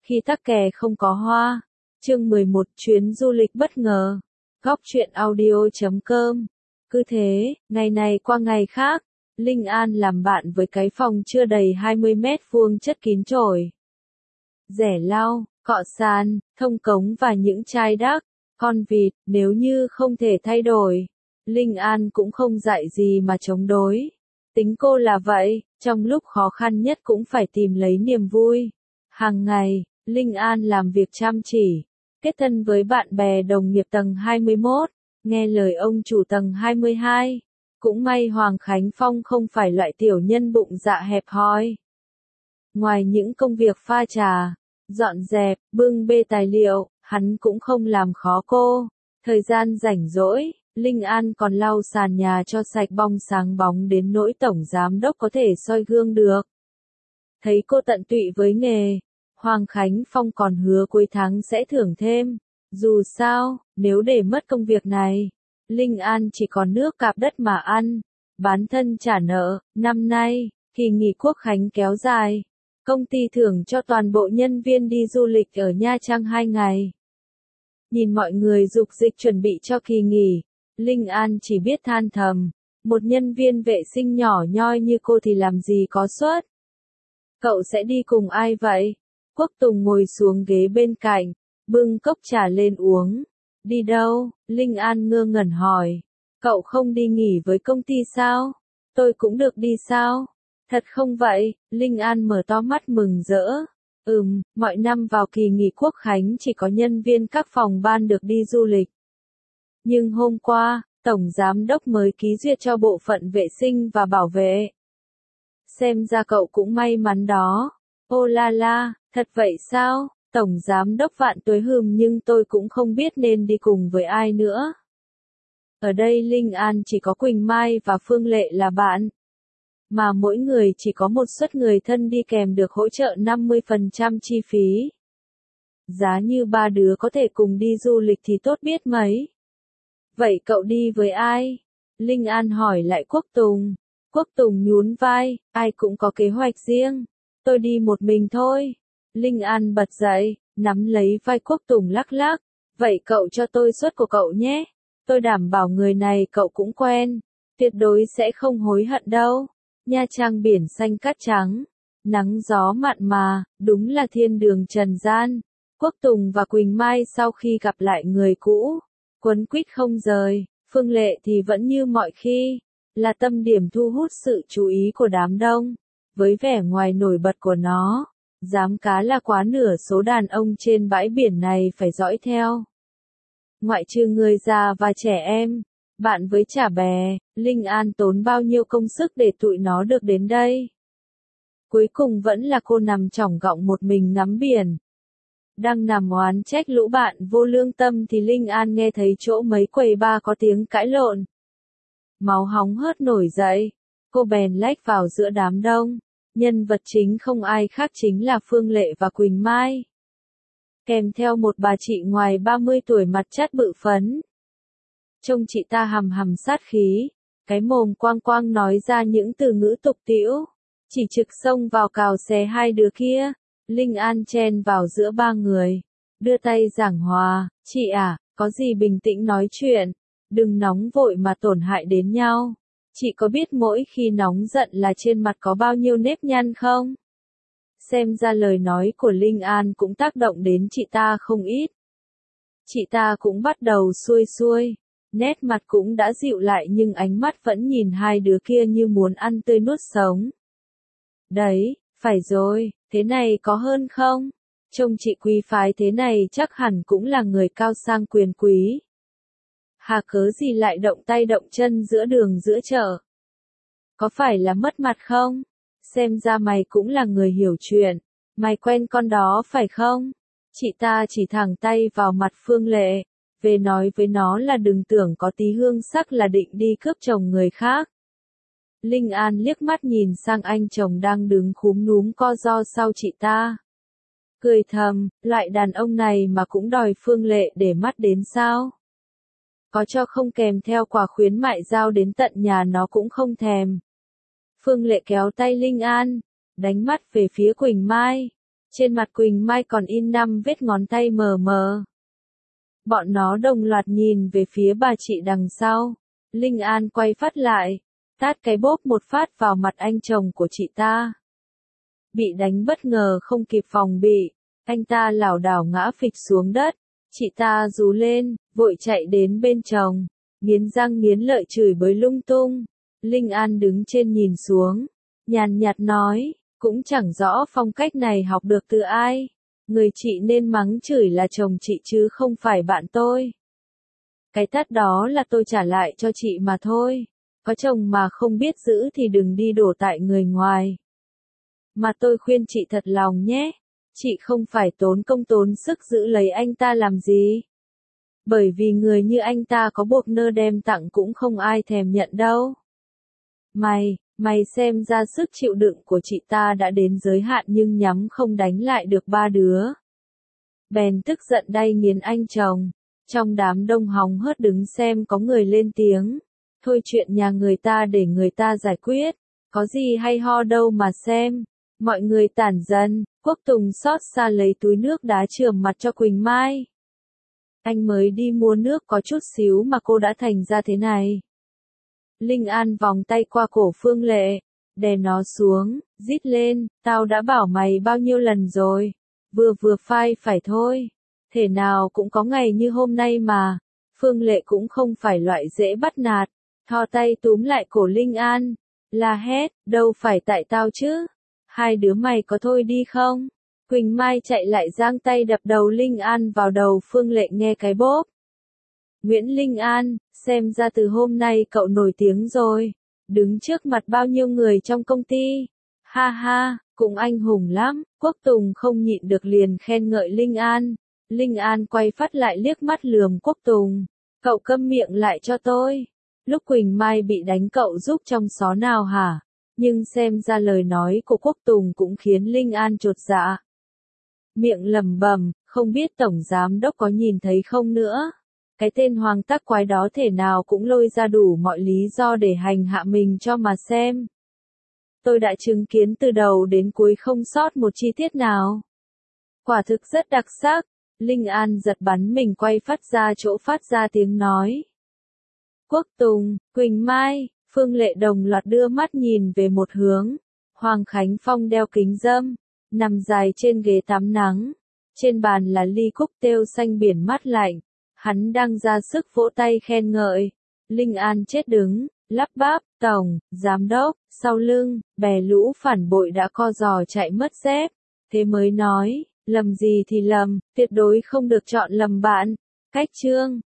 khi tắc kè không có hoa. Chương 11 chuyến du lịch bất ngờ. Góc truyện audio.com. Cứ thế, ngày này qua ngày khác, Linh An làm bạn với cái phòng chưa đầy 20 mét vuông chất kín chổi. Rẻ lau, cọ sàn, thông cống và những chai đắc, con vịt, nếu như không thể thay đổi. Linh An cũng không dạy gì mà chống đối. Tính cô là vậy, trong lúc khó khăn nhất cũng phải tìm lấy niềm vui. Hàng ngày, Linh An làm việc chăm chỉ, kết thân với bạn bè đồng nghiệp tầng 21, nghe lời ông chủ tầng 22. Cũng may Hoàng Khánh Phong không phải loại tiểu nhân bụng dạ hẹp hòi. Ngoài những công việc pha trà, dọn dẹp, bưng bê tài liệu, hắn cũng không làm khó cô. Thời gian rảnh rỗi, Linh An còn lau sàn nhà cho sạch bong sáng bóng đến nỗi tổng giám đốc có thể soi gương được. Thấy cô tận tụy với nghề, Hoàng Khánh Phong còn hứa cuối tháng sẽ thưởng thêm. Dù sao, nếu để mất công việc này, Linh An chỉ còn nước cạp đất mà ăn, bán thân trả nợ. Năm nay, kỳ nghỉ Quốc khánh kéo dài, công ty thưởng cho toàn bộ nhân viên đi du lịch ở Nha Trang 2 ngày. Nhìn mọi người dục dịch chuẩn bị cho kỳ nghỉ, Linh An chỉ biết than thầm, một nhân viên vệ sinh nhỏ nhoi như cô thì làm gì có suất. Cậu sẽ đi cùng ai vậy? Quốc Tùng ngồi xuống ghế bên cạnh, bưng cốc trà lên uống. Đi đâu? Linh An ngơ ngẩn hỏi. Cậu không đi nghỉ với công ty sao? Tôi cũng được đi sao? Thật không vậy? Linh An mở to mắt mừng rỡ. Mọi năm vào kỳ nghỉ Quốc khánh chỉ có nhân viên các phòng ban được đi du lịch. Nhưng hôm qua, Tổng Giám đốc mới ký duyệt cho bộ phận vệ sinh và bảo vệ. Xem ra cậu cũng may mắn đó. Ô la la, thật vậy sao? Tổng Giám đốc vạn tuế nhưng tôi cũng không biết nên đi cùng với ai nữa. Ở đây Linh An chỉ có Quỳnh Mai và Phương Lệ là bạn. Mà mỗi người chỉ có một suất người thân đi kèm được hỗ trợ 50% chi phí. Giá như ba đứa có thể cùng đi du lịch thì tốt biết mấy. Vậy cậu đi với ai? Linh An hỏi lại Quốc Tùng. Quốc Tùng nhún vai, ai cũng có kế hoạch riêng. Tôi đi một mình thôi. Linh An bật dậy, nắm lấy vai Quốc Tùng lắc lắc. Vậy cậu cho tôi suất của cậu nhé. Tôi đảm bảo người này cậu cũng quen. Tuyệt đối sẽ không hối hận đâu. Nha Trang biển xanh cát trắng. Nắng gió mặn mà, đúng là thiên đường trần gian. Quốc Tùng và Quỳnh Mai sau khi gặp lại người cũ, quấn quýt không rời. Phương Lệ thì vẫn như mọi khi, là tâm điểm thu hút sự chú ý của đám đông. Với vẻ ngoài nổi bật của nó, dám cá là quá nửa số đàn ông trên bãi biển này phải dõi theo. Ngoại trừ người già và trẻ em, bạn với chả bè, Linh An tốn bao nhiêu công sức để tụi nó được đến đây. Cuối cùng vẫn là cô nằm chỏng gọng một mình ngắm biển. Đang nằm oán trách lũ bạn vô lương tâm thì Linh An nghe thấy chỗ mấy quầy bar có tiếng cãi lộn. Máu hóng hớt nổi dậy, cô bèn lách vào giữa đám đông. Nhân vật chính không ai khác chính là Phương Lệ và Quỳnh Mai. Kèm theo một bà chị ngoài 30 tuổi mặt chát bự phấn. Trông chị ta hầm hầm sát khí, cái mồm quang quang nói ra những từ ngữ tục tĩu, chỉ trực xông vào cào xé hai đứa kia. Linh An chen vào giữa ba người, đưa tay giảng hòa, chị à, có gì bình tĩnh nói chuyện, đừng nóng vội mà tổn hại đến nhau. Chị có biết mỗi khi nóng giận là trên mặt có bao nhiêu nếp nhăn không? Xem ra lời nói của Linh An cũng tác động đến chị ta không ít. Chị ta cũng bắt đầu xuôi xuôi, nét mặt cũng đã dịu lại nhưng ánh mắt vẫn nhìn hai đứa kia như muốn ăn tươi nuốt sống. Đấy, phải rồi, thế này có hơn không? Trông chị quý phái thế này chắc hẳn cũng là người cao sang quyền quý. Hà cớ gì lại động tay động chân giữa đường giữa chợ? Có phải là mất mặt không? Xem ra mày cũng là người hiểu chuyện. Mày quen con đó phải không? Chị ta chỉ thẳng tay vào mặt Phương Lệ, về nói với nó là đừng tưởng có tí hương sắc là định đi cướp chồng người khác. Linh An liếc mắt nhìn sang anh chồng đang đứng khúm núm co ro sau chị ta. Cười thầm, loại đàn ông này mà cũng đòi Phương Lệ để mắt đến sao? Có cho không kèm theo quà khuyến mại giao đến tận nhà nó cũng không thèm. Phương Lệ kéo tay Linh An, đánh mắt về phía Quỳnh Mai. Trên mặt Quỳnh Mai còn in 5 vết ngón tay mờ mờ. Bọn nó đồng loạt nhìn về phía bà chị đằng sau. Linh An quay phát lại, tát cái bốp một phát vào mặt anh chồng của chị ta. Bị đánh bất ngờ không kịp phòng bị, anh ta lảo đảo ngã phịch xuống đất. Chị ta rú lên, vội chạy đến bên chồng, nghiến răng nghiến lợi chửi bới lung tung. Linh An đứng trên nhìn xuống, nhàn nhạt nói, cũng chẳng rõ phong cách này học được từ ai. Người chị nên mắng chửi là chồng chị chứ không phải bạn tôi. Cái tát đó là tôi trả lại cho chị mà thôi. Có chồng mà không biết giữ thì đừng đi đổ tại người ngoài. Mà tôi khuyên chị thật lòng nhé. Chị không phải tốn công tốn sức giữ lấy anh ta làm gì. Bởi vì người như anh ta có buộc nơ đem tặng cũng không ai thèm nhận đâu. Mày xem ra sức chịu đựng của chị ta đã đến giới hạn nhưng nhắm không đánh lại được ba đứa. Bèn tức giận đay nghiến anh chồng. Trong đám đông hóng hớt đứng xem có người lên tiếng. Thôi chuyện nhà người ta để người ta giải quyết. Có gì hay ho đâu mà xem. Mọi người tản dần. Quốc Tùng xót xa lấy túi nước đá chườm mặt cho Quỳnh Mai. Anh mới đi mua nước có chút xíu mà cô đã thành ra thế này. Linh An vòng tay qua cổ Phương Lệ, đè nó xuống, rít lên, tao đã bảo mày bao nhiêu lần rồi. Vừa phai phải thôi. Thể nào cũng có ngày như hôm nay mà. Phương Lệ cũng không phải loại dễ bắt nạt. Thò tay túm lại cổ Linh An. La hét, đâu phải tại tao chứ. Hai đứa mày có thôi đi không? Quỳnh Mai chạy lại giang tay đập đầu Linh An vào đầu Phương Lệ nghe cái bốp. Nguyễn Linh An, xem ra từ hôm nay cậu nổi tiếng rồi. Đứng trước mặt bao nhiêu người trong công ty. Ha ha, cũng anh hùng lắm. Quốc Tùng không nhịn được liền khen ngợi Linh An. Linh An quay phát lại liếc mắt lườm Quốc Tùng. Cậu câm miệng lại cho tôi. Lúc Quỳnh Mai bị đánh cậu giúp trong xó nào hả? Nhưng xem ra lời nói của Quốc Tùng cũng khiến Linh An chột dạ. Miệng lẩm bẩm, không biết tổng giám đốc có nhìn thấy không nữa. Cái tên hoàng tắc quái đó thể nào cũng lôi ra đủ mọi lý do để hành hạ mình cho mà xem. Tôi đã chứng kiến từ đầu đến cuối không sót một chi tiết nào. Quả thực rất đặc sắc. Linh An giật bắn mình quay phát ra chỗ phát ra tiếng nói. Quốc Tùng, Quỳnh Mai, Phương Lệ đồng loạt đưa mắt nhìn về một hướng. Hoàng Khánh Phong đeo kính râm, nằm dài trên ghế tắm nắng. Trên bàn là ly cúc têu xanh biển mát lạnh. Hắn đang ra sức vỗ tay khen ngợi. Linh An chết đứng, lắp bắp, tổng, giám đốc, sau lưng, bè lũ phản bội đã co giò chạy mất dép. Thế mới nói, lầm gì thì lầm, tuyệt đối không được chọn lầm bạn. Cách chương